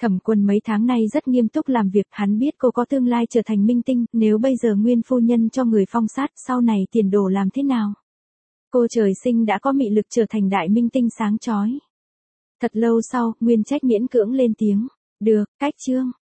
Thẩm Quân mấy tháng nay rất nghiêm túc làm việc, hắn biết cô có tương lai trở thành minh tinh, nếu bây giờ Nguyên phu nhân cho người phong sát, sau này tiền đồ làm thế nào? Cô trời sinh đã có mị lực trở thành đại minh tinh sáng chói. Thật lâu sau, Nguyên Trách miễn cưỡng lên tiếng. Được, cách Trương.